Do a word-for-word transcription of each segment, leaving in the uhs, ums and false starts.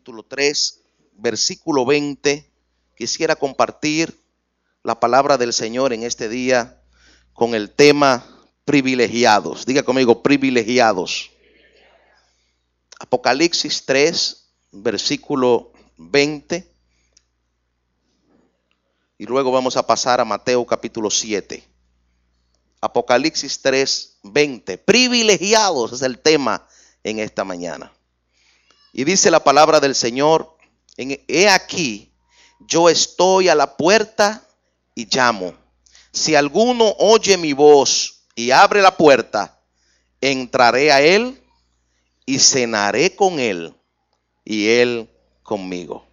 capítulo tres, versículo veinte. Quisiera compartir la palabra del Señor en este día con el tema privilegiados. Diga conmigo, privilegiados. Apocalipsis tres, versículo veinte. Y luego vamos a pasar a Mateo capítulo siete. Apocalipsis tres, veinte. Privilegiados es el tema en esta mañana. Y dice la palabra del Señor: he aquí, yo estoy a la puerta y llamo. Si alguno oye mi voz y abre la puerta, entraré a él y cenaré con él y él conmigo.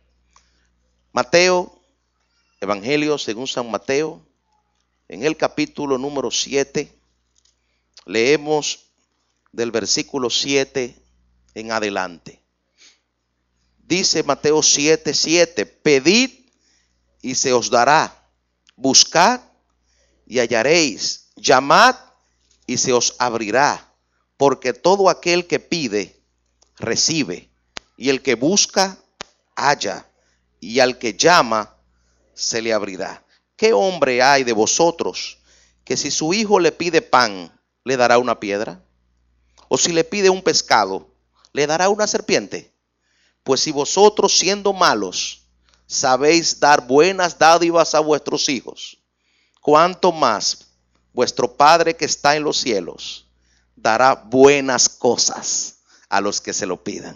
Mateo, Evangelio según San Mateo, en el capítulo número siete, leemos del versículo siete en adelante. Dice Mateo siete, siete, pedid y se os dará, buscad y hallaréis, llamad y se os abrirá, porque todo aquel que pide, recibe, y el que busca, halla, y al que llama, se le abrirá. ¿Qué hombre hay de vosotros que si su hijo le pide pan, le dará una piedra? ¿O si le pide un pescado, le dará una serpiente? Pues si vosotros, siendo malos, sabéis dar buenas dádivas a vuestros hijos, cuánto más vuestro Padre que está en los cielos dará buenas cosas a los que se lo pidan.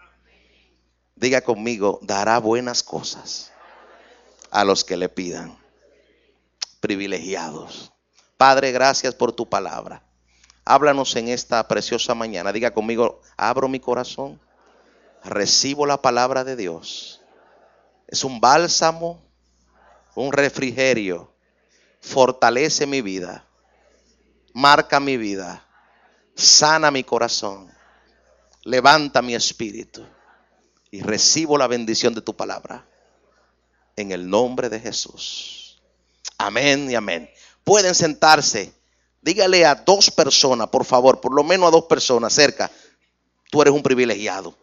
Diga conmigo, dará buenas cosas a los que le pidan. Privilegiados. Padre, gracias por tu palabra. Háblanos en esta preciosa mañana. Diga conmigo, abro mi corazón. Recibo la palabra de Dios. Es un bálsamo, un refrigerio. Fortalece mi vida. Marca mi vida. Sana mi corazón. Levanta mi espíritu. Y recibo la bendición de tu palabra. En el nombre de Jesús. Amén y amén. Pueden sentarse. Dígale a dos personas, por favor, por lo menos a dos personas cerca. Tú eres un privilegiado.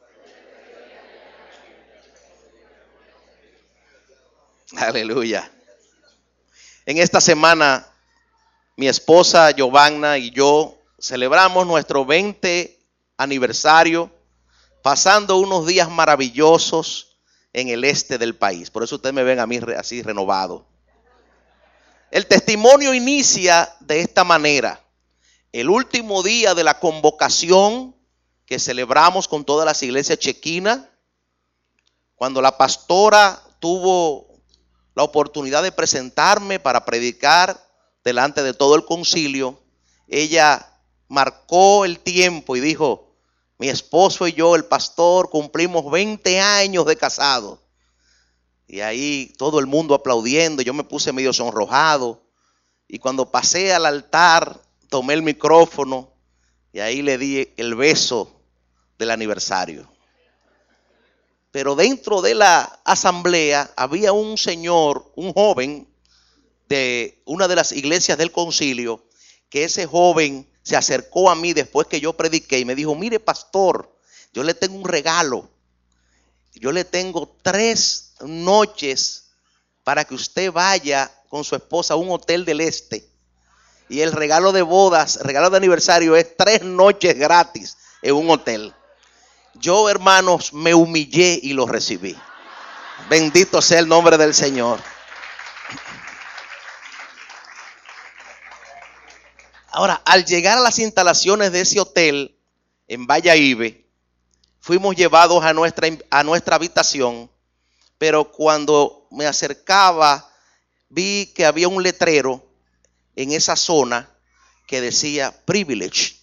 Aleluya. En esta semana, mi esposa Giovanna y yo celebramos nuestro veinte aniversario, pasando unos días maravillosos en el este del país. Por eso ustedes me ven a mí así renovado. El testimonio inicia de esta manera. El último día de la convocación que celebramos con todas las iglesias chequinas, cuando la pastora tuvo la oportunidad de presentarme para predicar delante de todo el concilio, ella marcó el tiempo y dijo: mi esposo y yo, el pastor, cumplimos veinte años de casado. Y ahí todo el mundo aplaudiendo, yo me puse medio sonrojado. Y cuando pasé al altar, tomé el micrófono y ahí le di el beso del aniversario. Pero dentro de la asamblea había un señor, un joven de una de las iglesias del concilio, que ese joven se acercó a mí después que yo prediqué y me dijo: mire, pastor, yo le tengo un regalo. Yo le tengo tres noches para que usted vaya con su esposa a un hotel del este. Y el regalo de bodas, regalo de aniversario es tres noches gratis en un hotel. Yo, hermanos, me humillé y lo recibí. Bendito sea el nombre del Señor. Ahora, al llegar a las instalaciones de ese hotel en Valladolid, fuimos llevados a nuestra, a nuestra habitación, pero cuando me acercaba, vi que había un letrero en esa zona que decía privilege,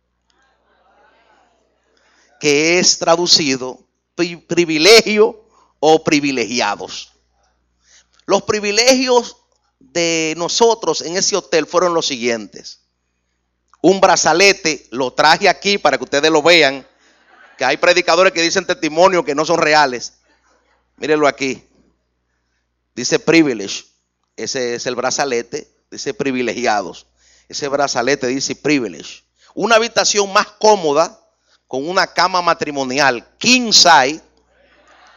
que es traducido pri- privilegio o privilegiados. Los privilegios de nosotros en ese hotel fueron los siguientes: un brazalete, lo traje aquí para que ustedes lo vean, que hay predicadores que dicen testimonios que no son reales. Mírenlo aquí, dice privilege, ese es el brazalete, dice privilegiados, ese brazalete dice privilege. Una habitación más cómoda, con una cama matrimonial king size,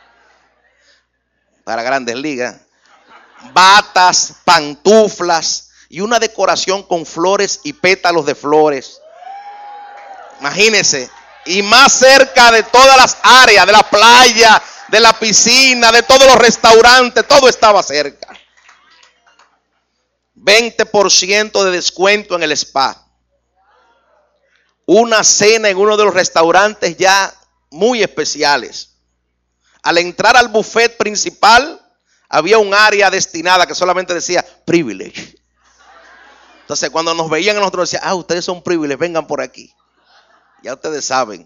para Grandes Ligas, batas, pantuflas y una decoración con flores y pétalos de flores. Imagínense, y más cerca de todas las áreas, de la playa, de la piscina, de todos los restaurantes, todo estaba cerca. veinte por ciento de descuento en el spa. Una cena en uno de los restaurantes ya muy especiales. Al entrar al buffet principal, había un área destinada que solamente decía privilege. Entonces cuando nos veían nosotros decían, ah, ustedes son privilegios, vengan por aquí. Ya ustedes saben.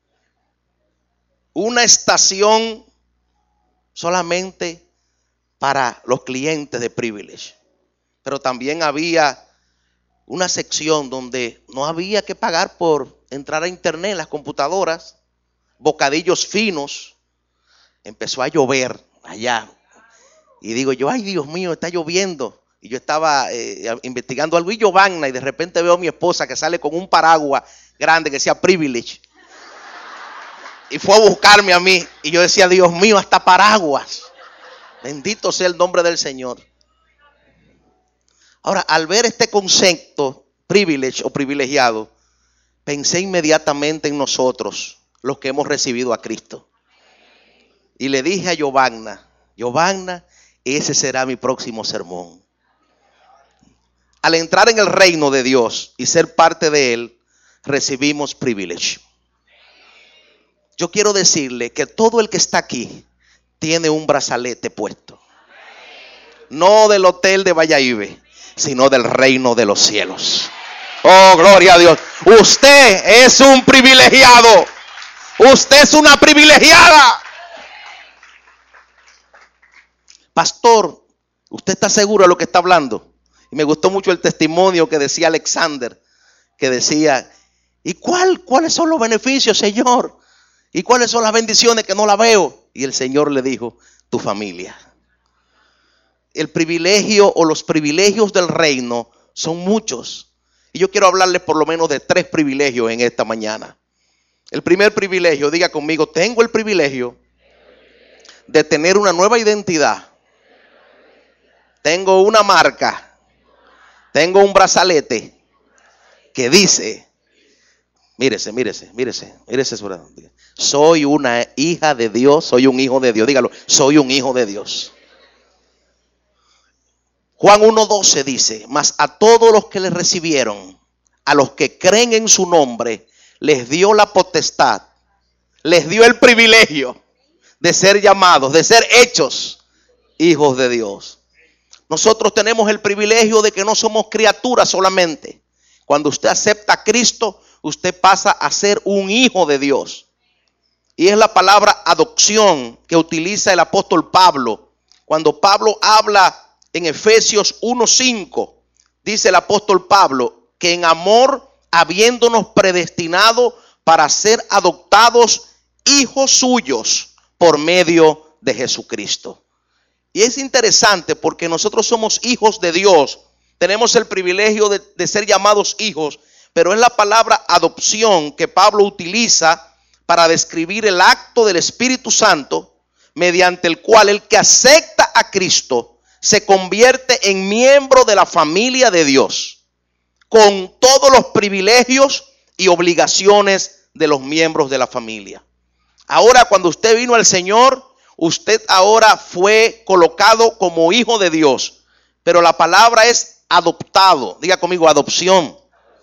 Una estación solamente para los clientes de privilege. Pero también había una sección donde no había que pagar por entrar a internet en las computadoras. Bocadillos finos. Empezó a llover allá. Y digo yo, ay Dios mío, está lloviendo. Y yo estaba eh, investigando algo y Giovanna, y de repente veo a mi esposa que sale con un paraguas grande que decía privilege. Y fue a buscarme a mí. Y yo decía, Dios mío, hasta paraguas. Bendito sea el nombre del Señor. Ahora, al ver este concepto, privilege o privilegiado, pensé inmediatamente en nosotros, los que hemos recibido a Cristo. Y le dije a Giovanna, Giovanna, ese será mi próximo sermón. Al entrar en el reino de Dios y ser parte de él, recibimos privilegio. Yo quiero decirle que todo el que está aquí tiene un brazalete puesto. No del hotel de Valladolid, sino del reino de los cielos. Oh, gloria a Dios. Usted es un privilegiado. Usted es una privilegiada. Pastor, ¿usted está seguro de lo que está hablando? Y me gustó mucho el testimonio que decía Alexander, que decía, ¿y cuál, cuáles son los beneficios, Señor? ¿Y cuáles son las bendiciones que no la veo? Y el Señor le dijo, tu familia. El privilegio o los privilegios del reino son muchos. Y yo quiero hablarles por lo menos de tres privilegios en esta mañana. El primer privilegio, diga conmigo, tengo el privilegio de tener una nueva identidad. Tengo una marca. Tengo un brazalete que dice, mírese, mírese, mírese, mírese. Soy una hija de Dios, soy un hijo de Dios. Dígalo, soy un hijo de Dios. Juan uno doce dice, mas a todos los que le recibieron, a los que creen en su nombre, les dio la potestad, les dio el privilegio de ser llamados, de ser hechos hijos de Dios. Nosotros tenemos el privilegio de que no somos criaturas solamente. Cuando usted acepta a Cristo, usted pasa a ser un hijo de Dios. Y es la palabra adopción que utiliza el apóstol Pablo. Cuando Pablo habla en Efesios uno cinco, dice el apóstol Pablo, que en amor, habiéndonos predestinado para ser adoptados hijos suyos por medio de Jesucristo. Y es interesante porque nosotros somos hijos de Dios, tenemos el privilegio de, de ser llamados hijos, pero es la palabra adopción que Pablo utiliza para describir el acto del Espíritu Santo, mediante el cual el que acepta a Cristo se convierte en miembro de la familia de Dios, con todos los privilegios y obligaciones de los miembros de la familia. Ahora, cuando usted vino al Señor, usted ahora fue colocado como hijo de Dios, pero la palabra es adoptado. Diga conmigo, adopción.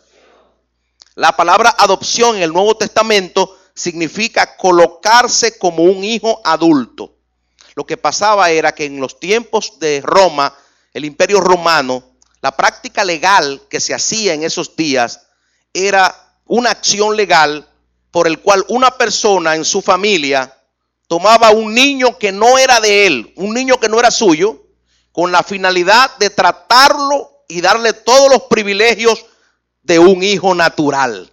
La palabra adopción en el Nuevo Testamento significa colocarse como un hijo adulto. Lo que pasaba era que en los tiempos de Roma, el Imperio Romano, la práctica legal que se hacía en esos días era una acción legal por el cual una persona en su familia tomaba un niño que no era de él, un niño que no era suyo, con la finalidad de tratarlo y darle todos los privilegios de un hijo natural.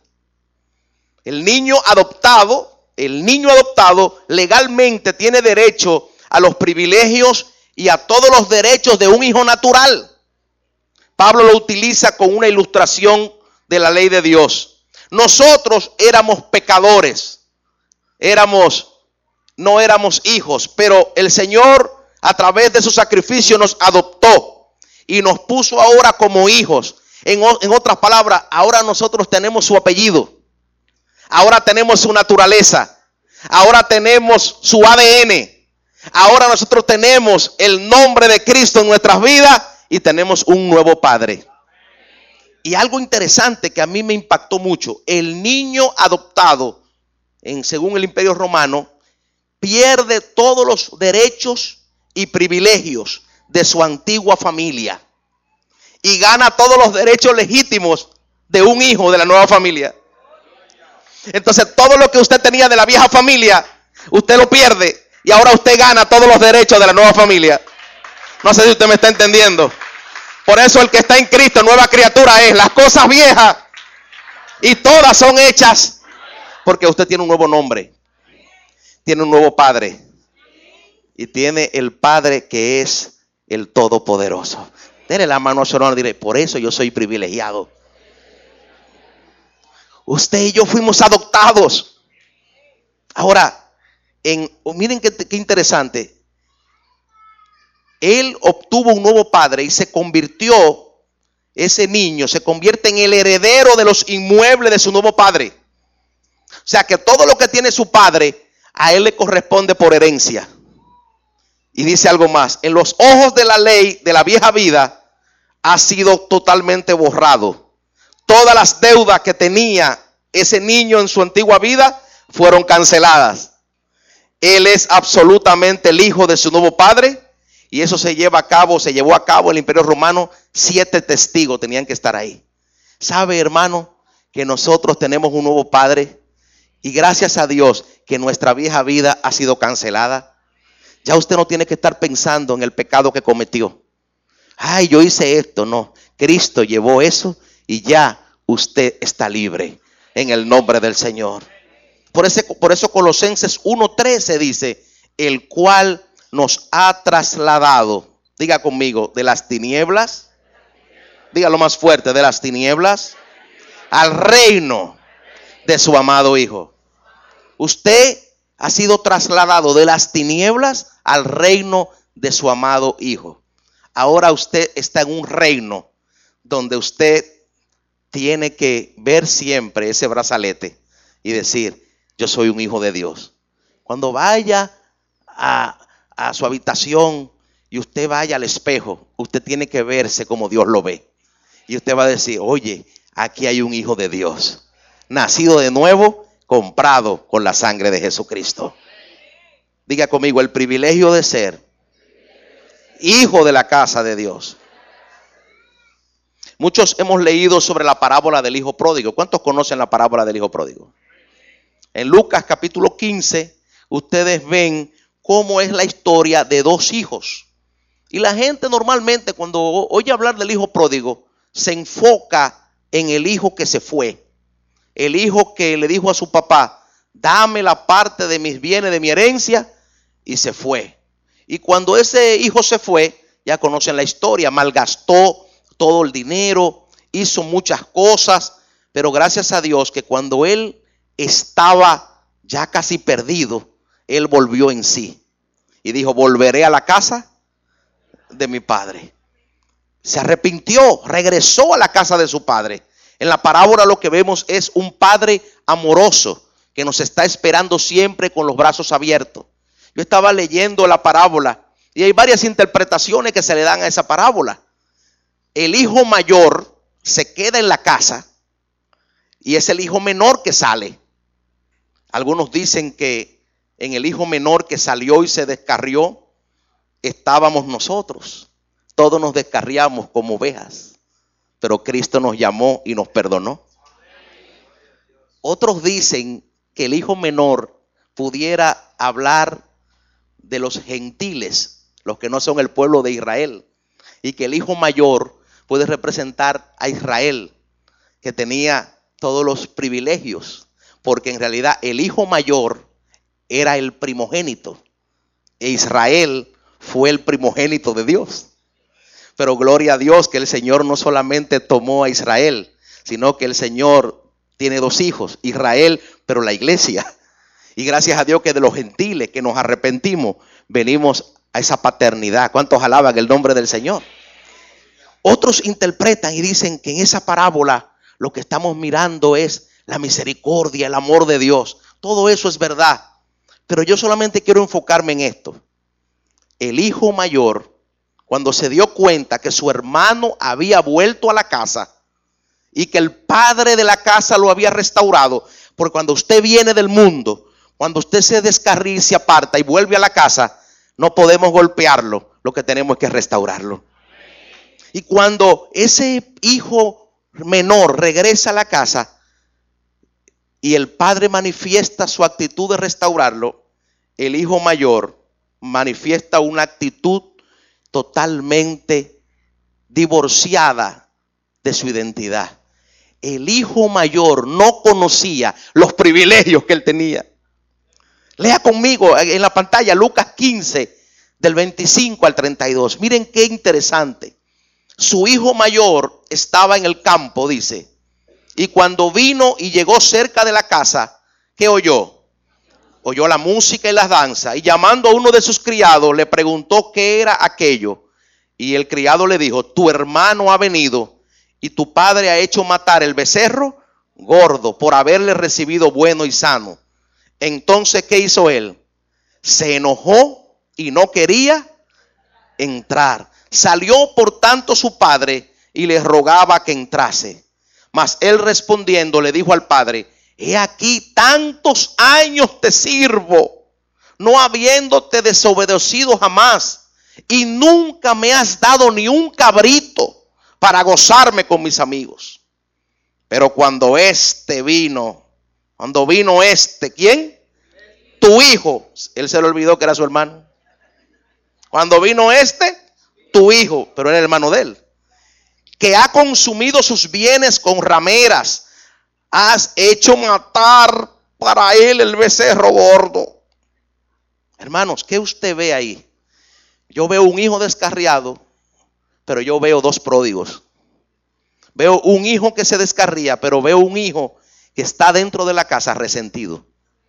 El niño adoptado, el niño adoptado legalmente tiene derecho a los privilegios y a todos los derechos de un hijo natural. Pablo lo utiliza con una ilustración de la ley de Dios. Nosotros éramos pecadores, éramos, no éramos hijos, pero el Señor a través de su sacrificio nos adoptó y nos puso ahora como hijos. En, en otras palabras, ahora nosotros tenemos su apellido. Ahora tenemos su naturaleza. Ahora tenemos su A D N. Ahora nosotros tenemos el nombre de Cristo en nuestras vidas y tenemos un nuevo Padre. Y algo interesante que a mí me impactó mucho, el niño adoptado, en, según el Imperio Romano, pierde todos los derechos y privilegios de su antigua familia y gana todos los derechos legítimos de un hijo de la nueva familia. Entonces todo lo que usted tenía de la vieja familia, usted lo pierde y ahora usted gana todos los derechos de la nueva familia. No sé si usted me está entendiendo. Por eso el que está en Cristo, nueva criatura es. Las cosas viejas y todas son hechas porque usted tiene un nuevo nombre, tiene un nuevo Padre y tiene el Padre que es el Todopoderoso. Dele la mano a su hermano y diré, por eso yo soy privilegiado. Usted y yo fuimos adoptados. Ahora, en, miren qué, qué interesante. Él obtuvo un nuevo padre y se convirtió, ese niño se convierte en el heredero de los inmuebles de su nuevo padre. O sea que todo lo que tiene su padre, a él le corresponde por herencia. Y dice algo más, en los ojos de la ley de la vieja vida ha sido totalmente borrado. Todas las deudas que tenía ese niño en su antigua vida fueron canceladas. Él es absolutamente el hijo de su nuevo padre. Y eso se lleva a cabo, se llevó a cabo en el Imperio Romano. Siete testigos tenían que estar ahí. ¿Sabe, hermano, que nosotros tenemos un nuevo Padre? Y gracias a Dios que nuestra vieja vida ha sido cancelada. Ya usted no tiene que estar pensando en el pecado que cometió. Ay, yo hice esto. No, Cristo llevó eso y ya usted está libre en el nombre del Señor. Por, ese, por eso Colosenses uno trece dice, el cual nos ha trasladado, diga conmigo, de las tinieblas, dígalo más fuerte, de las tinieblas al reino de su amado Hijo. Usted ha sido trasladado de las tinieblas al reino de su amado Hijo. Ahora usted está en un reino donde usted tiene que ver siempre ese brazalete y decir, yo soy un hijo de Dios. Cuando vaya a a su habitación y usted vaya al espejo, usted tiene que verse como Dios lo ve. Y usted va a decir, oye, aquí hay un hijo de Dios, nacido de nuevo, comprado con la sangre de Jesucristo. Diga conmigo, el privilegio de ser hijo de la casa de Dios. Muchos hemos leído sobre la parábola del hijo pródigo. ¿Cuántos conocen la parábola del hijo pródigo? En Lucas capítulo quince, ustedes ven cómo es la historia de dos hijos. Y la gente normalmente cuando oye hablar del hijo pródigo se enfoca en el hijo que se fue. El hijo que le dijo a su papá, dame la parte de mis bienes, de mi herencia, y se fue. Y cuando ese hijo se fue, ya conocen la historia, malgastó todo el dinero, hizo muchas cosas, pero gracias a Dios que cuando él estaba ya casi perdido, él volvió en sí y dijo, volveré a la casa de mi padre. Se arrepintió, regresó a la casa de su padre. En la parábola lo que vemos es un padre amoroso que nos está esperando siempre con los brazos abiertos. Yo estaba leyendo la parábola y hay varias interpretaciones que se le dan a esa parábola. El hijo mayor se queda en la casa y es el hijo menor que sale. Algunos dicen que en el hijo menor que salió y se descarrió, estábamos nosotros. Todos nos descarriamos como ovejas, pero Cristo nos llamó y nos perdonó. Otros dicen que el hijo menor pudiera hablar de los gentiles, los que no son el pueblo de Israel, y que el hijo mayor puede representar a Israel, que tenía todos los privilegios, porque en realidad el hijo mayor era el primogénito e Israel fue el primogénito de Dios. Pero gloria a Dios que el Señor no solamente tomó a Israel, sino que el Señor tiene dos hijos, Israel, pero la iglesia. Y gracias a Dios que de los gentiles que nos arrepentimos, venimos a esa paternidad. ¿Cuántos alaban el nombre del Señor? Otros interpretan y dicen que en esa parábola lo que estamos mirando es la misericordia, el amor de Dios. Todo eso es verdad. Pero yo solamente quiero enfocarme en esto. El hijo mayor, cuando se dio cuenta que su hermano había vuelto a la casa y que el padre de la casa lo había restaurado, porque cuando usted viene del mundo, cuando usted se descarría y se aparta y vuelve a la casa, no podemos golpearlo, lo que tenemos es que restaurarlo. Y cuando ese hijo menor regresa a la casa y el padre manifiesta su actitud de restaurarlo, el hijo mayor manifiesta una actitud totalmente divorciada de su identidad. El hijo mayor no conocía los privilegios que él tenía. Lea conmigo en la pantalla Lucas quince, del veinticinco al treinta y dos. Miren qué interesante. Su hijo mayor estaba en el campo, dice. Y cuando vino y llegó cerca de la casa, ¿qué oyó? Oyó la música y las danzas. Y llamando a uno de sus criados, le preguntó qué era aquello. Y el criado le dijo: tu hermano ha venido y tu padre ha hecho matar el becerro gordo por haberle recibido bueno y sano. Entonces, ¿qué hizo él? Se enojó y no quería entrar. Salió por tanto su padre y le rogaba que entrase. Mas él respondiendo le dijo al padre: he aquí tantos años te sirvo, no habiéndote desobedecido jamás, y nunca me has dado ni un cabrito para gozarme con mis amigos. Pero cuando este vino, cuando vino este, ¿quién? Tu hijo. Él se le olvidó que era su hermano. Cuando vino este, tu hijo, pero era el hermano de él, que ha consumido sus bienes con rameras, has hecho matar para él el becerro gordo. Hermanos, ¿qué usted ve ahí? Yo veo un hijo descarriado, pero yo veo dos pródigos. Veo un hijo que se descarría, pero veo un hijo que está dentro de la casa resentido.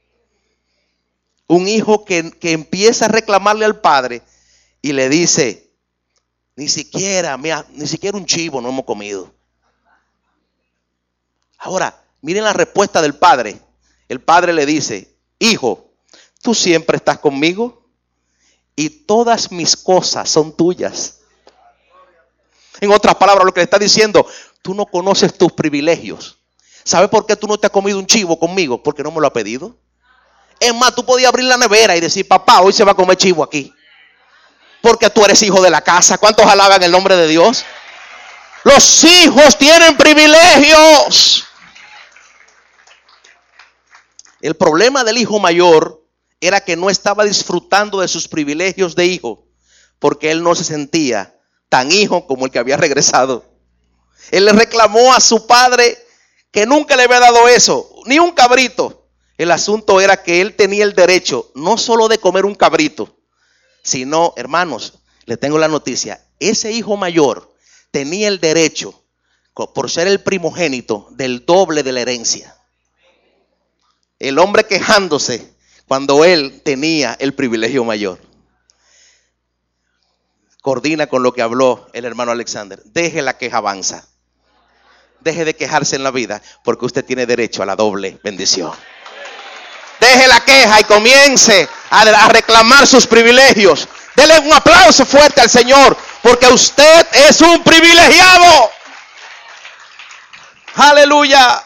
Un hijo que, que empieza a reclamarle al padre y le dice: ni siquiera, mira, ni siquiera un chivo no hemos comido. Ahora, miren la respuesta del padre. El padre le dice: hijo, tú siempre estás conmigo y todas mis cosas son tuyas. En otras palabras, lo que le está diciendo: tú no conoces tus privilegios. ¿Sabes por qué tú no te has comido un chivo conmigo? Porque no me lo ha pedido. Es más, tú podías abrir la nevera y decir: papá, hoy se va a comer chivo aquí, porque tú eres hijo de la casa. ¿Cuántos alaban el nombre de Dios? Los hijos tienen privilegios. El problema del hijo mayor era que no estaba disfrutando de sus privilegios de hijo, porque él no se sentía tan hijo como el que había regresado. Él le reclamó a su padre que nunca le había dado eso, ni un cabrito. El asunto era que él tenía el derecho no solo de comer un cabrito, sino, hermanos, le tengo la noticia, ese hijo mayor tenía el derecho, por ser el primogénito, del doble de la herencia. El hombre quejándose cuando él tenía el privilegio mayor. Coordina con lo que habló el hermano Alexander. Deje la queja avanza. Deje de quejarse en la vida, porque usted tiene derecho a la doble bendición. Deje la queja y comience a, a reclamar sus privilegios. Dele un aplauso fuerte al Señor, porque usted es un privilegiado. Aleluya.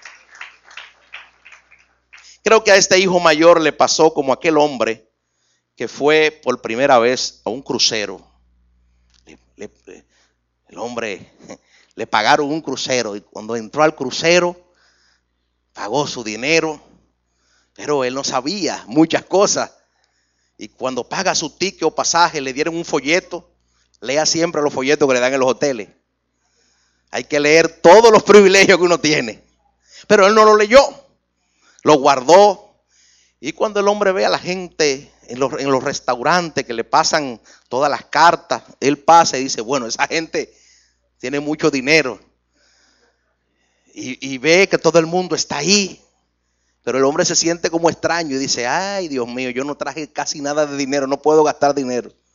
Creo que a este hijo mayor le pasó como aquel hombre que fue por primera vez a un crucero. Le, le, el hombre le pagaron un crucero y cuando entró al crucero pagó su dinero, pero él no sabía muchas cosas. Y cuando paga su ticket o pasaje le dieron un folleto. Lea siempre los folletos que le dan en los hoteles. Hay que leer todos los privilegios que uno tiene. Pero él no lo leyó, lo guardó. Y cuando el hombre ve a la gente en los, en los restaurantes que le pasan todas las cartas, él pasa y dice: bueno, esa gente tiene mucho dinero. Y, y ve que todo el mundo está ahí. Pero el hombre se siente como extraño y dice: ay, Dios mío, yo no traje casi nada de dinero, no puedo gastar dinero.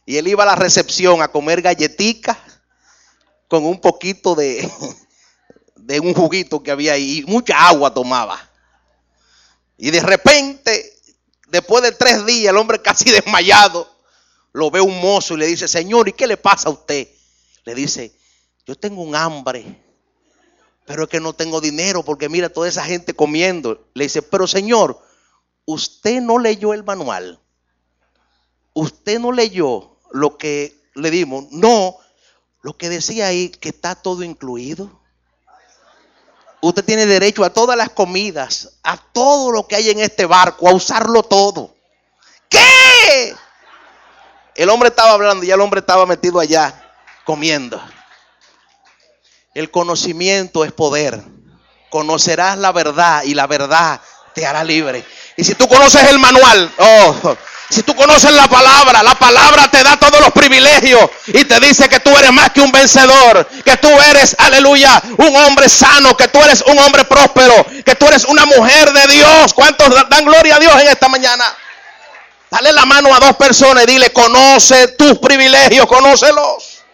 Y él iba a la recepción a comer galletitas con un poquito de, de un juguito que había ahí. Y mucha agua tomaba. Y de repente, después de tres días, el hombre casi desmayado, lo ve un mozo y le dice: señor, ¿y qué le pasa a usted? Le dice: yo tengo un hambre, pero es que no tengo dinero porque mira toda esa gente comiendo. Le dice: pero señor, usted no leyó el manual. Usted no leyó lo que le dimos. No, lo que decía ahí que está todo incluido. Usted tiene derecho a todas las comidas, a todo lo que hay en este barco, a usarlo todo. ¿Qué? El hombre estaba hablando y ya el hombre estaba metido allá comiendo. El conocimiento es poder. Conocerás la verdad y la verdad te hará libre. Y si tú conoces el manual, oh, si tú conoces la palabra, la palabra te da todos los privilegios y te dice que tú eres más que un vencedor, que tú eres, aleluya, un hombre sano, que tú eres un hombre próspero, que tú eres una mujer de Dios. ¿Cuántos dan gloria a Dios en esta mañana? Dale la mano a dos personas y dile: conoce tus privilegios, conócelos.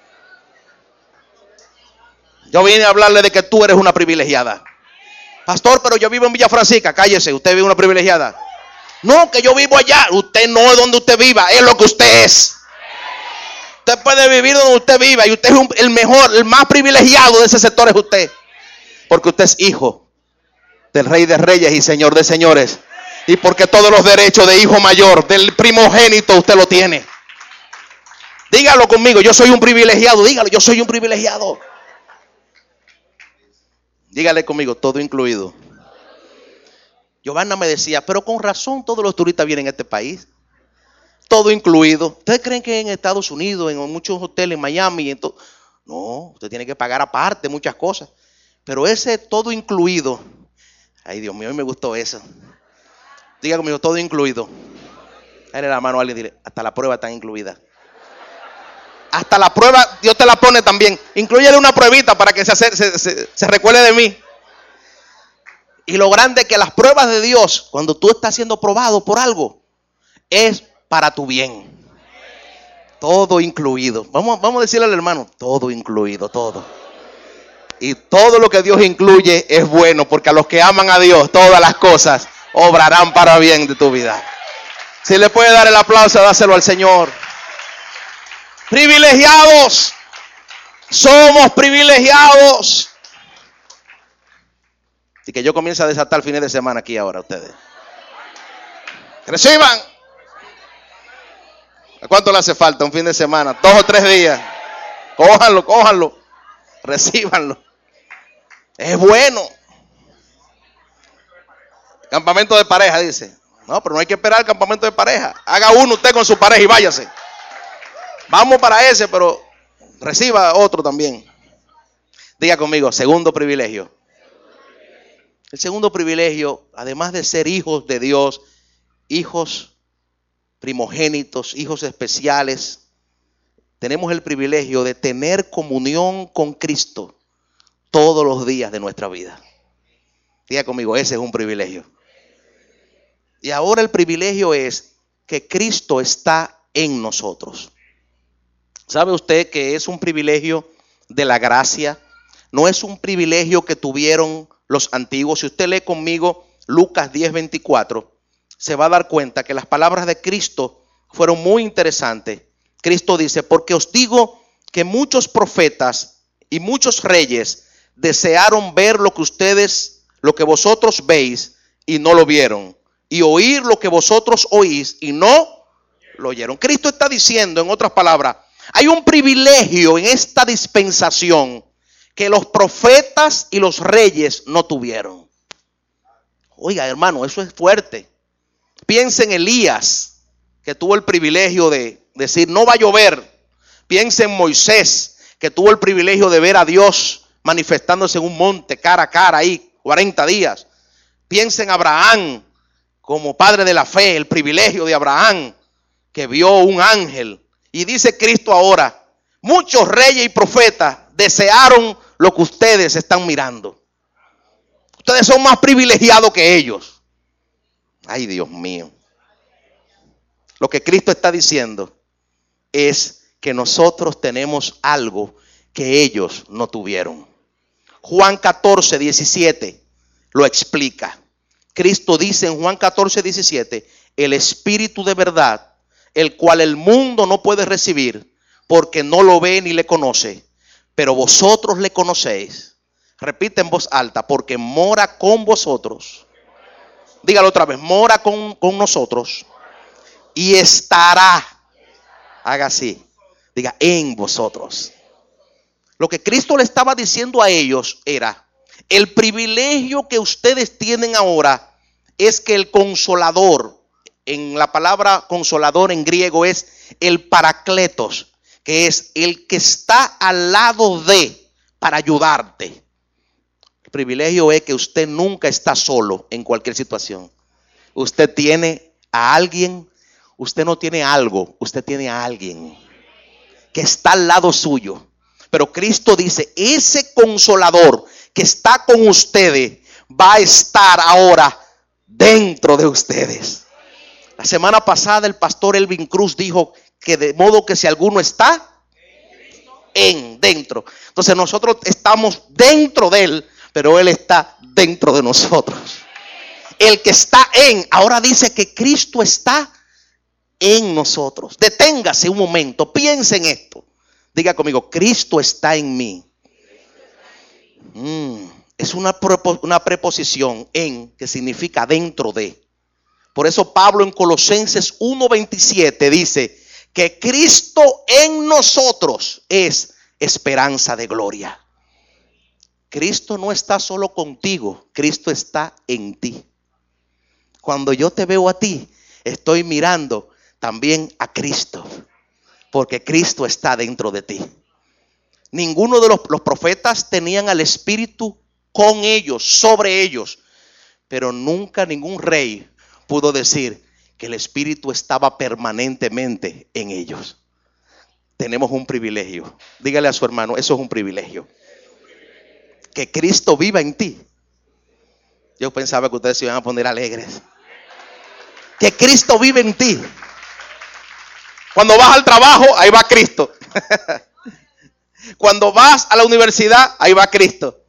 Yo vine a hablarle de que tú eres una privilegiada. Pastor, pero yo vivo en Villa Francisca. Cállese, usted vive una privilegiada. No, que yo vivo allá. Usted no es donde usted viva, es lo que usted es. Usted puede vivir donde usted viva y usted es un, el mejor, el más privilegiado de ese sector es usted. Porque usted es hijo del Rey de Reyes y Señor de Señores. Y porque todos los derechos de hijo mayor, del primogénito, usted lo tiene. Dígalo conmigo: yo soy un privilegiado. Dígalo: yo soy un privilegiado. Dígale conmigo: todo incluido. Giovanna me decía: pero con razón todos los turistas vienen a este país. Todo incluido. ¿Ustedes creen que en Estados Unidos, en muchos hoteles, en Miami, en to- no, usted tiene que pagar aparte muchas cosas. Pero ese todo incluido, ay Dios mío, a mí me gustó eso. Diga conmigo: todo incluido. Dale la mano a alguien y dile: hasta la prueba está incluida. Hasta la prueba Dios te la pone también. Inclúyele una pruebita para que se, se, se, se recuerde de mí. Y lo grande es que las pruebas de Dios, cuando tú estás siendo probado por algo, es para tu bien. Todo incluido. Vamos, vamos a decirle al hermano: todo incluido, todo. Y todo lo que Dios incluye es bueno, porque a los que aman a Dios, todas las cosas obrarán para bien de tu vida. Si le puede dar el aplauso, dáselo al Señor. Privilegiados. Somos privilegiados. Y que yo comience a desatar fines de semana aquí ahora ustedes. Reciban. ¿A cuánto le hace falta un fin de semana? Dos o tres días. Cójanlo, cójanlo. Recíbanlo. Es bueno. Campamento de pareja, dice. No, pero no hay que esperar el campamento de pareja. Haga uno usted con su pareja y váyase. Vamos para ese, pero reciba otro también. Diga conmigo: segundo privilegio. El segundo privilegio, además de ser hijos de Dios, hijos primogénitos, hijos especiales, tenemos el privilegio de tener comunión con Cristo todos los días de nuestra vida. Diga conmigo: ese es un privilegio. Y ahora el privilegio es que Cristo está en nosotros. ¿Sabe usted que es un privilegio de la gracia? No es un privilegio que tuvieron los antiguos. Si usted lee conmigo Lucas diez veinticuatro, se va a dar cuenta que las palabras de Cristo fueron muy interesantes. Cristo dice: porque os digo que muchos profetas y muchos reyes desearon ver lo que ustedes, lo que vosotros veis y no lo vieron, y oír lo que vosotros oís y no lo oyeron. Cristo está diciendo, en otras palabras, hay un privilegio en esta dispensación que los profetas y los reyes no tuvieron. Oiga, hermano, eso es fuerte. Piensa en Elías, que tuvo el privilegio de decir: no va a llover. Piensa en Moisés, que tuvo el privilegio de ver a Dios manifestándose en un monte cara a cara ahí cuarenta días. Piensa en Abraham, como padre de la fe, el privilegio de Abraham, que vio un ángel. Y dice Cristo ahora: muchos reyes y profetas desearon lo que ustedes están mirando. Ustedes son más privilegiados que ellos. Ay, Dios mío. Lo que Cristo está diciendo es que nosotros tenemos algo que ellos no tuvieron. Juan catorce, diecisiete lo explica. Cristo dice en Juan catorce, diecisiete, el Espíritu de verdad, el cual el mundo no puede recibir porque no lo ve ni le conoce, pero vosotros le conocéis. Repite en voz alta, porque mora con vosotros. Dígalo otra vez, mora con, con nosotros y estará. Haga así, diga en vosotros. Lo que Cristo le estaba diciendo a ellos era, el privilegio que ustedes tienen ahora es que el consolador, en la palabra consolador en griego es el paracletos, que es el que está al lado de para ayudarte. El privilegio es que usted nunca está solo en cualquier situación. Usted tiene a alguien, usted no tiene algo, usted tiene a alguien que está al lado suyo. Pero Cristo dice, ese consolador que está con ustedes va a estar ahora dentro de ustedes. La semana pasada el pastor Elvin Cruz dijo que de modo que si alguno está en, dentro. Entonces nosotros estamos dentro de él, pero él está dentro de nosotros. El que está en, ahora dice que Cristo está en nosotros. Deténgase un momento, piense en esto. Diga conmigo, Cristo está en mí. Mm, es una, una preposición en que significa dentro de. Por eso Pablo en Colosenses uno veintisiete dice que Cristo en nosotros es esperanza de gloria. Cristo no está solo contigo, Cristo está en ti. Cuando yo te veo a ti, estoy mirando también a Cristo, porque Cristo está dentro de ti. Ninguno de los, los profetas tenían al Espíritu con ellos, sobre ellos, pero nunca ningún rey pudo decir que el Espíritu estaba permanentemente en ellos. Tenemos un privilegio. Dígale a su hermano, eso es un privilegio. Que Cristo viva en ti. Yo pensaba que ustedes se iban a poner alegres. Que Cristo vive en ti. Cuando vas al trabajo, ahí va Cristo. Cuando vas a la universidad, ahí va Cristo.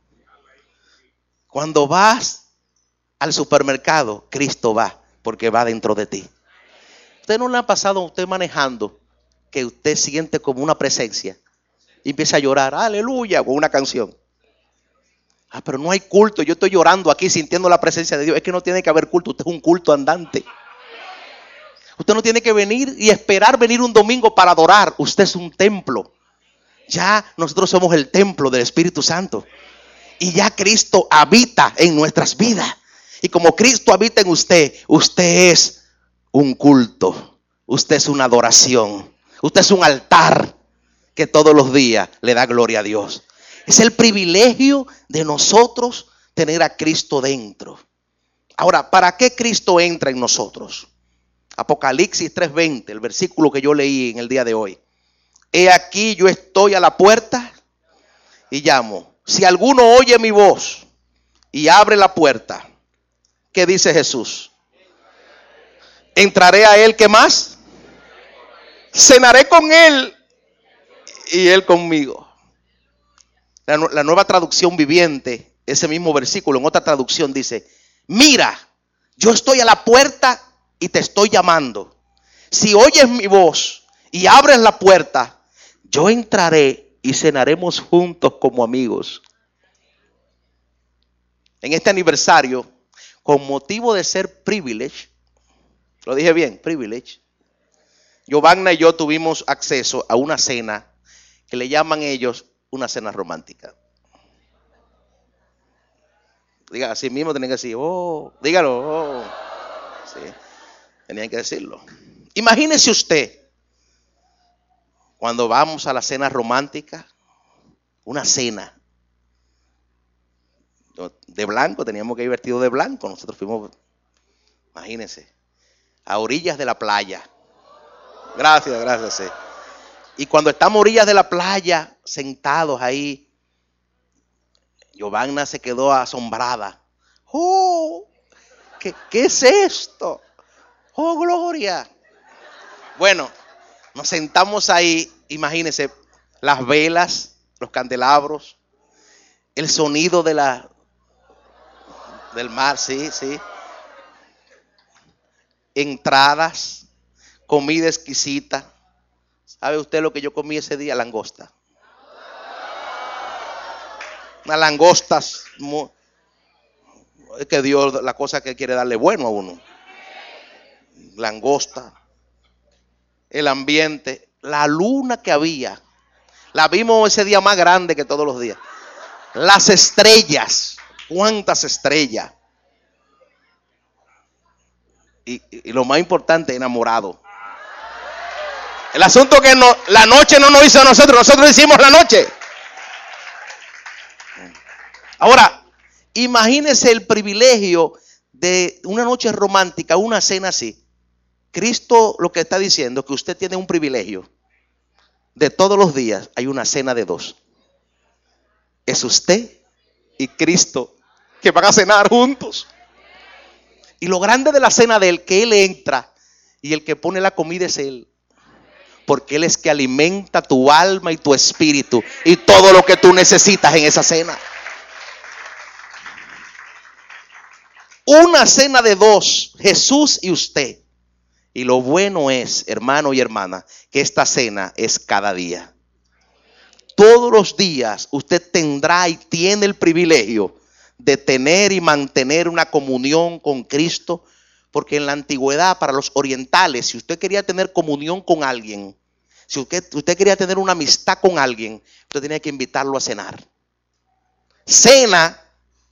Cuando vas al supermercado, Cristo va, porque va dentro de ti. ¿Usted no le ha pasado a usted manejando que usted siente como una presencia y empieza a llorar, aleluya, con una canción? Ah, pero no hay culto, yo estoy llorando aquí sintiendo la presencia de Dios. Es que no tiene que haber culto, usted es un culto andante. Usted no tiene que venir y esperar venir un domingo para adorar. Usted es un templo. Ya nosotros somos el templo del Espíritu Santo. Y ya Cristo habita en nuestras vidas. Y como Cristo habita en usted, usted es un culto. Usted es una adoración. Usted es un altar que todos los días le da gloria a Dios. Es el privilegio de nosotros tener a Cristo dentro. Ahora, ¿para qué Cristo entra en nosotros? Apocalipsis tres veinte, el versículo que yo leí en el día de hoy. He aquí yo estoy a la puerta y llamo. Si alguno oye mi voz y abre la puerta, ¿qué dice Jesús? Entraré a él, ¿qué más? Cenaré con él y él conmigo. La, la Nueva Traducción Viviente, ese mismo versículo en otra traducción dice, mira, yo estoy a la puerta y te estoy llamando. Si oyes mi voz y abres la puerta, yo entraré y cenaremos juntos como amigos. En este aniversario, con motivo de ser privilege, lo dije bien, privilege, Giovanna y yo tuvimos acceso a una cena que le llaman ellos una cena romántica. Diga, así mismo tienen que decir, oh, dígalo, oh. Sí, tenían que decirlo. Imagínese usted, cuando vamos a la cena romántica, una cena de blanco, teníamos que ir vestidos de blanco, nosotros fuimos, imagínense, a orillas de la playa. Gracias, gracias, sí. Y cuando estamos a orillas de la playa, sentados ahí, Giovanna se quedó asombrada. ¡Oh! ¿Qué, qué es esto? ¡Oh, gloria! Bueno, Nos sentamos ahí, imagínense, las velas, los candelabros, el sonido de la, del mar, sí, sí. Entradas, comida exquisita. ¿Sabe usted lo que yo comí ese día? Langosta. Unas langostas. Es que Dios, la cosa que quiere darle bueno a uno. Langosta. El ambiente. La luna que había. La vimos ese día más grande que todos los días. Las estrellas. ¿Cuántas estrellas? Y, y lo más importante, enamorado. El asunto que no, la noche no nos hizo a nosotros, nosotros hicimos la noche. Ahora, imagínese el privilegio de una noche romántica, una cena así. Cristo lo que está diciendo es que usted tiene un privilegio. De todos los días hay una cena de dos. Es usted y Cristo que van a cenar juntos. Y lo grande de la cena de él, que él entra y el que pone la comida es él. Porque él es que alimenta tu alma y tu espíritu y todo lo que tú necesitas en esa cena. Una cena de dos, Jesús y usted. Y lo bueno es, hermano y hermana, que esta cena es cada día. Todos los días usted tendrá y tiene el privilegio de tener y mantener una comunión con Cristo, porque en la antigüedad para los orientales, si usted quería tener comunión con alguien, si usted, usted quería tener una amistad con alguien, usted tenía que invitarlo a cenar. Cena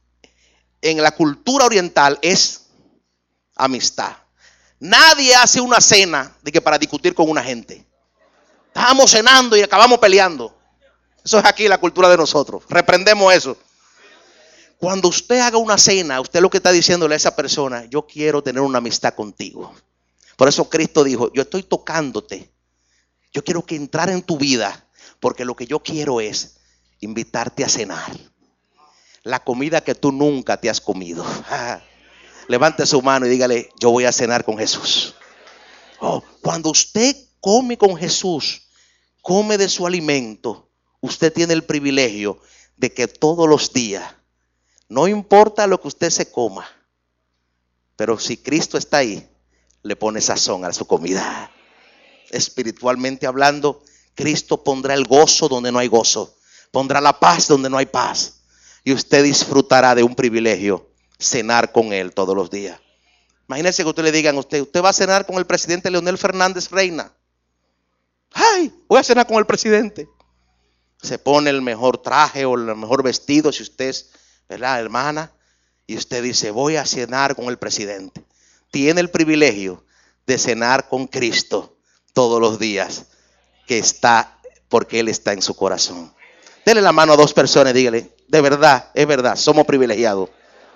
en la cultura oriental es amistad. Nadie hace una cena de que para discutir con una gente. Estábamos cenando y acabamos peleando. Eso es aquí la cultura de nosotros. Reprendemos eso. Cuando usted haga una cena, usted lo que está diciéndole a esa persona, yo quiero tener una amistad contigo. Por eso Cristo dijo, yo estoy tocándote. Yo quiero que entrar en tu vida, porque lo que yo quiero es invitarte a cenar. La comida que tú nunca te has comido. Levante su mano y dígale, yo voy a cenar con Jesús. Oh, cuando usted come con Jesús, come de su alimento, usted tiene el privilegio de que todos los días, no importa lo que usted se coma, pero si Cristo está ahí, le pone sazón a su comida. Espiritualmente hablando, Cristo pondrá el gozo donde no hay gozo, pondrá la paz donde no hay paz, y usted disfrutará de un privilegio, cenar con Él todos los días. Imagínense que usted le digan a usted, usted va a cenar con el presidente Leonel Fernández Reina. ¡Ay! Voy a cenar con el presidente. Se pone el mejor traje o el mejor vestido, si usted es, ¿verdad?, hermana, y usted dice, voy a cenar con el presidente. Tiene el privilegio de cenar con Cristo todos los días, que está, porque Él está en su corazón. Dele la mano a dos personas y dígale, de verdad, es verdad, somos privilegiados.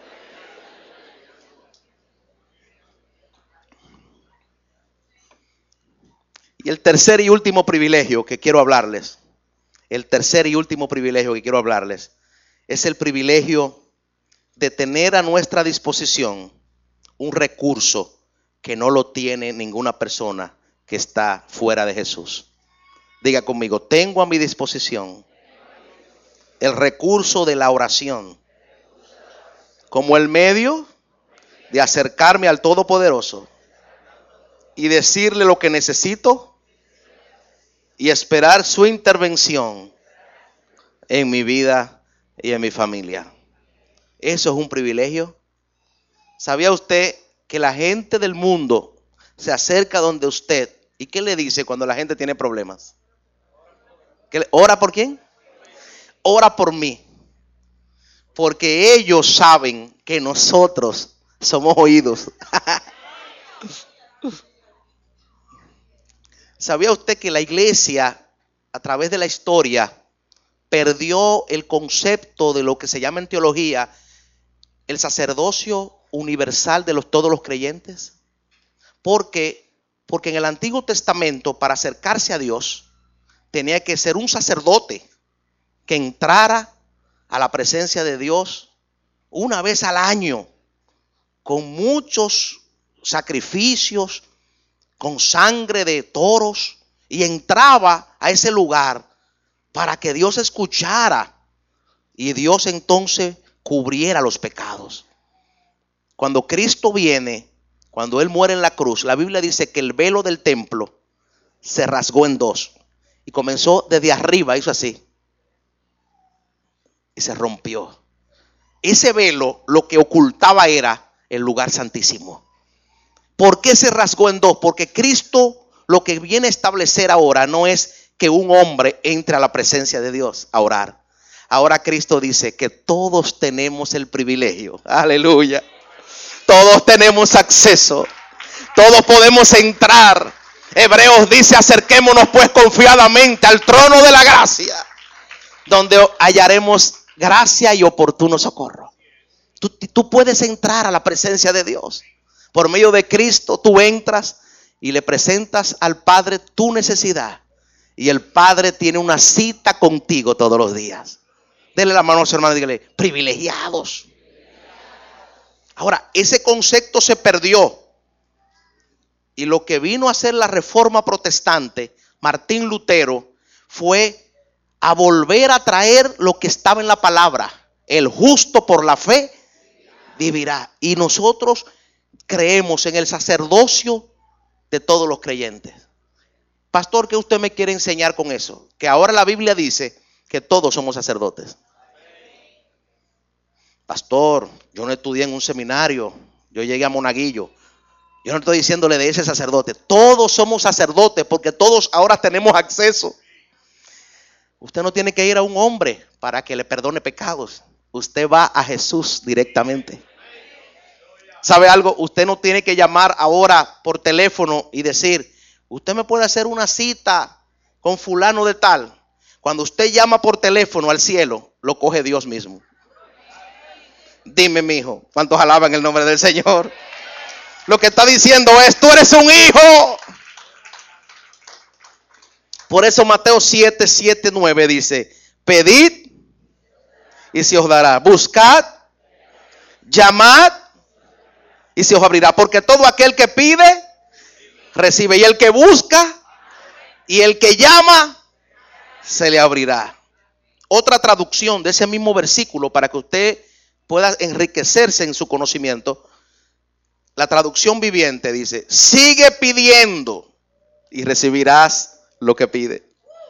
Y el tercer y último privilegio que quiero hablarles, el tercer y último privilegio que quiero hablarles, es el privilegio de tener a nuestra disposición un recurso que no lo tiene ninguna persona que está fuera de Jesús. Diga conmigo, tengo a mi disposición el recurso de la oración como el medio de acercarme al Todopoderoso y decirle lo que necesito y esperar su intervención en mi vida y en mi familia. Eso es un privilegio. ¿Sabía usted que la gente del mundo se acerca donde usted? ¿Y qué le dice cuando la gente tiene problemas? ¿Qué le, ¿Ora por quién? Ora por mí. Porque ellos saben que nosotros somos oídos. ¿Sabía usted que la iglesia, a través de la historia, perdió el concepto de lo que se llama en teología el sacerdocio universal de los, todos los creyentes? Porque, porque en el Antiguo Testamento, para acercarse a Dios, tenía que ser un sacerdote que entrara a la presencia de Dios una vez al año, con muchos sacrificios, con sangre de toros y entraba a ese lugar para que Dios escuchara y Dios entonces cubriera los pecados. Cuando Cristo viene, cuando Él muere en la cruz, la Biblia dice que el velo del templo se rasgó en dos y comenzó desde arriba, hizo así y se rompió. Ese velo lo que ocultaba era el lugar santísimo. ¿Por qué se rasgó en dos? Porque Cristo lo que viene a establecer ahora no es que un hombre entre a la presencia de Dios a orar. Ahora Cristo dice que todos tenemos el privilegio. Aleluya. Todos tenemos acceso. Todos podemos entrar. Hebreos dice: acerquémonos pues confiadamente al trono de la gracia, donde hallaremos gracia y oportuno socorro. Tú, tú puedes entrar a la presencia de Dios. Por medio de Cristo tú entras y le presentas al Padre tu necesidad. Y el Padre tiene una cita contigo todos los días. Dele la mano a su hermano y dígale: privilegiados. Ahora, ese concepto se perdió. Y lo que vino a hacer la reforma protestante, Martín Lutero, fue a volver a traer lo que estaba en la palabra. El justo por la fe vivirá. Y nosotros creemos en el sacerdocio de todos los creyentes. Pastor, ¿qué usted me quiere enseñar con eso? Que ahora la Biblia dice que todos somos sacerdotes. Pastor, yo no estudié en un seminario, yo llegué a Monaguillo. Yo no estoy diciéndole de ese sacerdote. Todos somos sacerdotes porque todos ahora tenemos acceso. Usted no tiene que ir a un hombre para que le perdone pecados. Usted va a Jesús directamente. ¿Sabe algo? Usted no tiene que llamar ahora por teléfono y decir: usted me puede hacer una cita con fulano de tal. Cuando usted llama por teléfono al cielo, lo coge Dios mismo. Dime, mi hijo, ¿cuántos alaban el nombre del Señor? Lo que está diciendo es: tú eres un hijo. Por eso Mateo siete, siete, nueve dice: pedid y se os dará. Buscad, llamad y se os abrirá. Porque todo aquel que pide, recibe. Y el que busca y el que llama, se le abrirá. Otra traducción de ese mismo versículo para que usted pueda enriquecerse en su conocimiento. La traducción viviente dice: sigue pidiendo y recibirás lo que pide.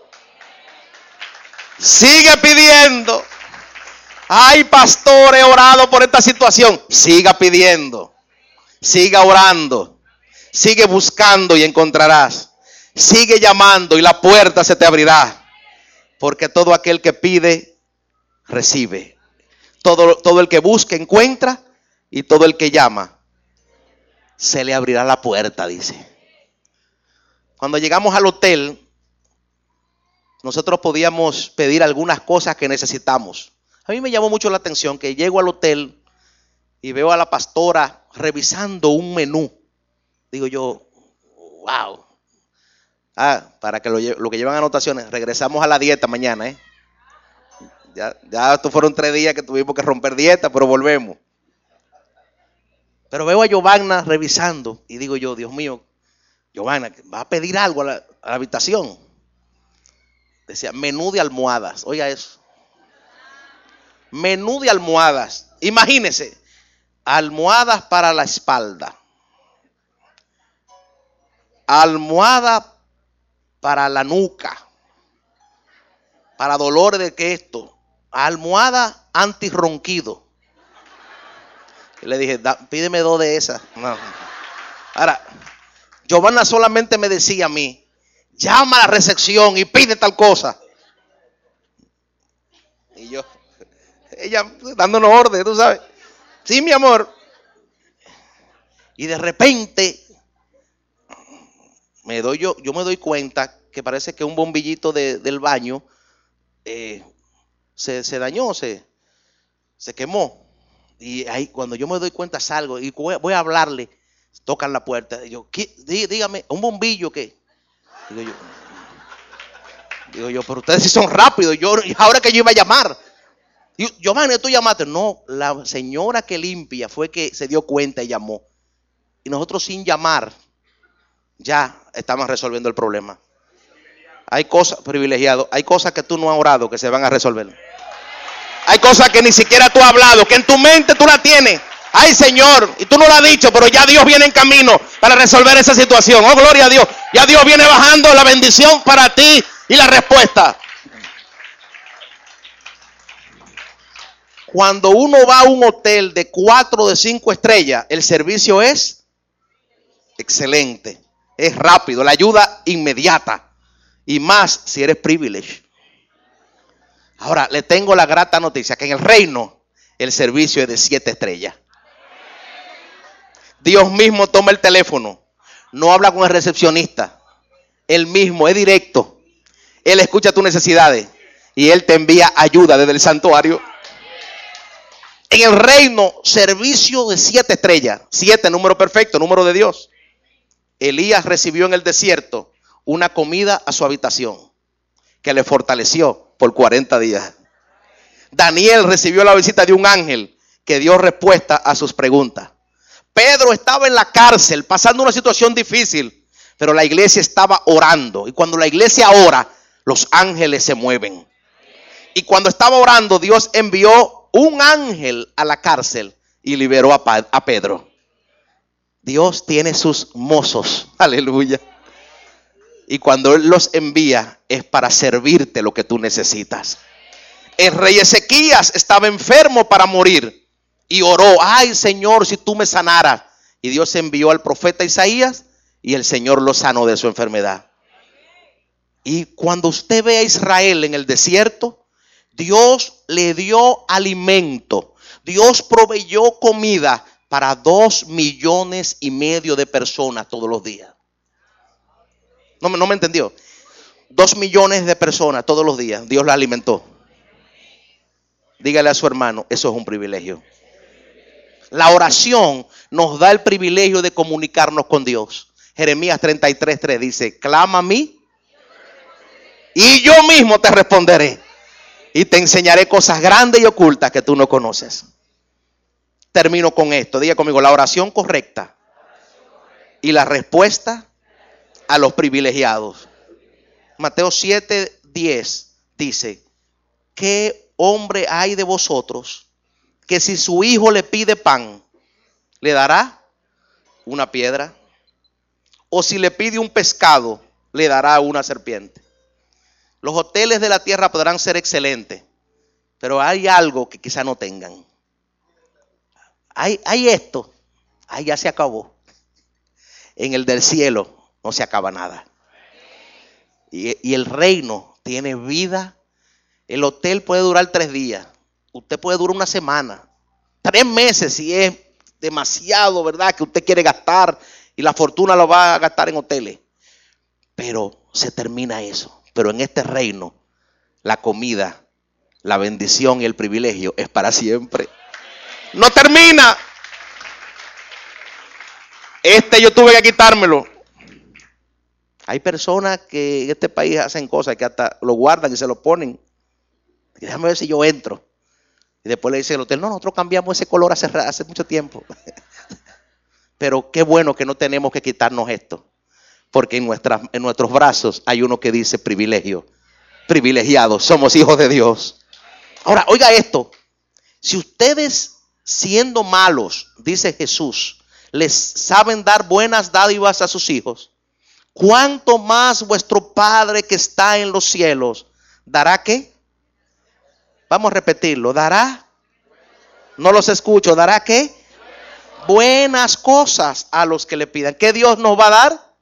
Sigue pidiendo. Ay, pastor, he orado por esta situación. Siga pidiendo. Siga orando. Sigue buscando y encontrarás. Sigue llamando y la puerta se te abrirá. Porque todo aquel que pide, recibe. Todo, todo el que busca, encuentra. Y todo el que llama, se le abrirá la puerta, dice. Cuando llegamos al hotel, nosotros podíamos pedir algunas cosas que necesitamos. A mí me llamó mucho la atención que llego al hotel y veo a la pastora revisando un menú. Digo yo: wow. Ah, para que lo, lo que llevan anotaciones, regresamos a la dieta mañana, ¿eh? Ya, ya estos fueron tres días que tuvimos que romper dieta, pero volvemos. Pero veo a Giovanna revisando y digo yo: Dios mío, Giovanna, ¿va a pedir algo a la, a la habitación? Decía: menú de almohadas. Oiga eso. Menú de almohadas. Imagínese. Almohadas para la espalda. Almohada para la nuca. Para dolor de que esto. Almohada antirronquido. Y le dije: da, pídeme dos de esas. No. Ahora, Giovanna solamente me decía a mí: llama a la recepción y pide tal cosa. Y yo, ella dándonos orden, tú sabes. Sí, mi amor. Y de repente me doy yo, yo me doy cuenta que parece que un bombillito de, del baño eh, se, se dañó, se, se quemó. Y ahí cuando yo me doy cuenta salgo y voy, voy a hablarle. Tocan la puerta. Y yo, ¿qué? Dígame, ¿un bombillo qué? Digo yo, digo yo, pero ustedes sí son rápidos. Yo, ahora que yo iba a llamar. Yo, Giovanni, ¿tú llamaste? No, la señora que limpia fue que se dio cuenta y llamó. Y nosotros sin llamar, ya estamos resolviendo el problema. Hay cosas, privilegiado, hay cosas que tú no has orado que se van a resolver. Hay cosas que ni siquiera tú has hablado, que en tu mente tú la tienes. Ay, Señor, y tú no lo has dicho, pero ya Dios viene en camino para resolver esa situación. Oh, gloria a Dios. Ya Dios viene bajando la bendición para ti y la respuesta. Cuando uno va a un hotel de cuatro, de cinco estrellas, el servicio es excelente, es rápido, la ayuda inmediata. Y más si eres privilegio. Ahora, le tengo la grata noticia que en el reino el servicio es de siete estrellas. Dios mismo toma el teléfono, no habla con el recepcionista. Él mismo es directo. Él escucha tus necesidades y Él te envía ayuda desde el santuario. En el reino, servicio de siete estrellas. Siete, número perfecto, número de Dios. Elías recibió en el desierto una comida a su habitación que le fortaleció por cuarenta días. Daniel recibió la visita de un ángel que dio respuesta a sus preguntas. Pedro estaba en la cárcel pasando una situación difícil, pero la iglesia estaba orando. Y cuando la iglesia ora, los ángeles se mueven. Y cuando estaba orando, Dios envió un ángel a la cárcel y liberó a, pa- a Pedro. Dios tiene sus mozos, aleluya. Y cuando Él los envía es para servirte lo que tú necesitas. El rey Ezequías estaba enfermo para morir y oró, ay Señor, si tú me sanaras. Y Dios envió al profeta Isaías y el Señor lo sanó de su enfermedad. Y cuando usted ve a Israel en el desierto, Dios le dio alimento. Dios proveyó comida para dos millones y medio de personas todos los días. No, no me entendió. Dos millones de personas todos los días. Dios la alimentó. Dígale a su hermano, eso es un privilegio. La oración nos da el privilegio de comunicarnos con Dios. Jeremías treinta y tres, tres dice, clama a mí y yo mismo te responderé. Y te enseñaré cosas grandes y ocultas que tú no conoces. Termino con esto. Diga conmigo, la oración correcta y la respuesta a los privilegiados. Mateo siete, diez dice, ¿qué hombre hay de vosotros que si su hijo le pide pan, le dará una piedra? O si le pide un pescado, le dará una serpiente. Los hoteles de la tierra podrán ser excelentes, pero hay algo que quizá no tengan. Hay, hay esto, ahí ya se acabó. En el del cielo no se acaba nada. Y, y el reino tiene vida. El hotel puede durar tres días. Usted puede durar una semana. Tres meses si es demasiado, ¿verdad? Que usted quiere gastar y la fortuna lo va a gastar en hoteles. Pero se termina eso. Pero en este reino, la comida, la bendición y el privilegio es para siempre. No termina. Este yo tuve que quitármelo. Hay personas que en este país hacen cosas que hasta lo guardan y se lo ponen. Y déjame ver si yo entro. Y después le dice el hotel, no, nosotros cambiamos ese color hace, hace mucho tiempo. Pero qué bueno que no tenemos que quitarnos esto. Porque en, nuestras, en nuestros brazos hay uno que dice privilegio. Privilegiados, somos hijos de Dios. Ahora, oiga esto. Si ustedes siendo malos, dice Jesús, les saben dar buenas dádivas a sus hijos, ¿cuánto más vuestro Padre que está en los cielos dará qué? Vamos a repetirlo. ¿Dará? No los escucho. ¿Dará qué? Buenas cosas a los que le pidan. ¿Qué Dios nos va a dar?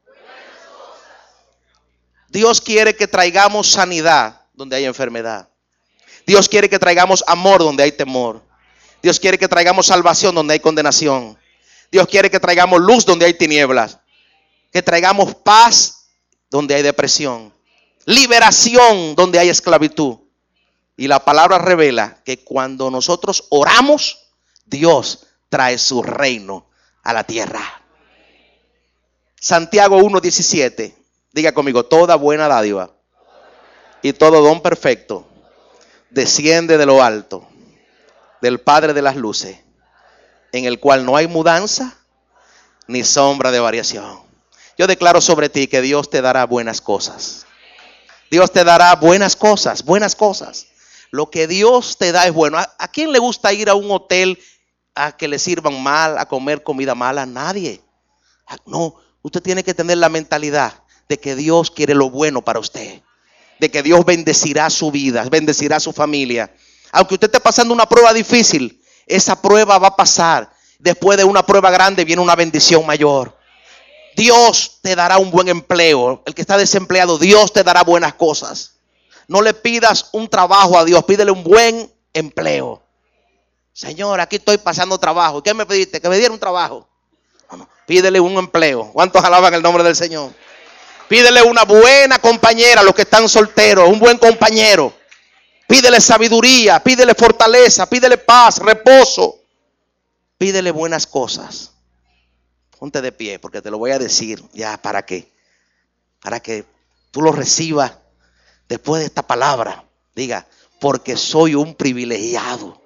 Dios quiere que traigamos sanidad donde hay enfermedad. Dios quiere que traigamos amor donde hay temor. Dios quiere que traigamos salvación donde hay condenación. Dios quiere que traigamos luz donde hay tinieblas. Que traigamos paz donde hay depresión. Liberación donde hay esclavitud. Y la palabra revela que cuando nosotros oramos, Dios trae su reino a la tierra. Santiago uno diecisiete. Diga conmigo, toda buena dádiva y todo don perfecto desciende de lo alto, del Padre de las luces, en el cual no hay mudanza ni sombra de variación. Yo declaro sobre ti que Dios te dará buenas cosas. Dios te dará buenas cosas, buenas cosas. Lo que Dios te da es bueno. ¿A, a quién le gusta ir a un hotel a que le sirvan mal, a comer comida mala? A nadie. No, usted tiene que tener la mentalidad de que Dios quiere lo bueno para usted. De que Dios bendecirá su vida, bendecirá su familia. Aunque usted esté pasando una prueba difícil, esa prueba va a pasar. Después de una prueba grande viene una bendición mayor. Dios te dará un buen empleo. El que está desempleado, Dios te dará buenas cosas. No le pidas un trabajo a Dios, pídele un buen empleo. Señor, aquí estoy pasando trabajo. ¿Qué me pediste? Que me diera un trabajo. No, no, pídele un empleo. ¿Cuántos alaban el nombre del Señor? Pídele una buena compañera a los que están solteros, un buen compañero. Pídele sabiduría, pídele fortaleza, pídele paz, reposo. Pídele buenas cosas. Ponte de pie porque te lo voy a decir ya para que, para que tú lo recibas después de esta palabra. Diga, porque soy un privilegiado.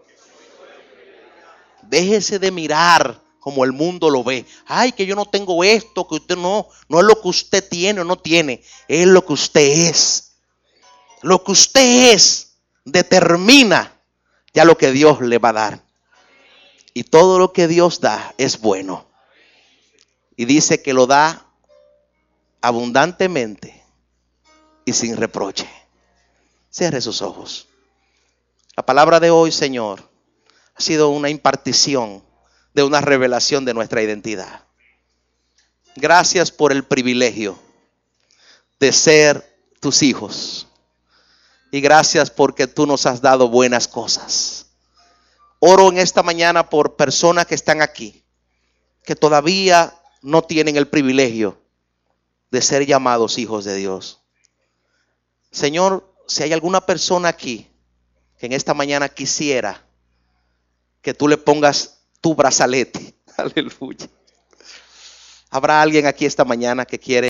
Déjese de mirar como el mundo lo ve. Ay, que yo no tengo esto, que usted no. No es lo que usted tiene o no tiene. Es lo que usted es. Lo que usted es determina ya lo que Dios le va a dar. Y todo lo que Dios da es bueno. Y dice que lo da abundantemente y sin reproche. Cierre sus ojos. La palabra de hoy, Señor, ha sido una impartición de una revelación de nuestra identidad. Gracias por el privilegio de ser tus hijos. Y gracias porque tú nos has dado buenas cosas. Oro en esta mañana por personas que están aquí, que todavía no tienen el privilegio de ser llamados hijos de Dios. Señor, si hay alguna persona aquí que en esta mañana quisiera que tú le pongas tu brazalete. Aleluya. ¿Habrá alguien aquí esta mañana que quiere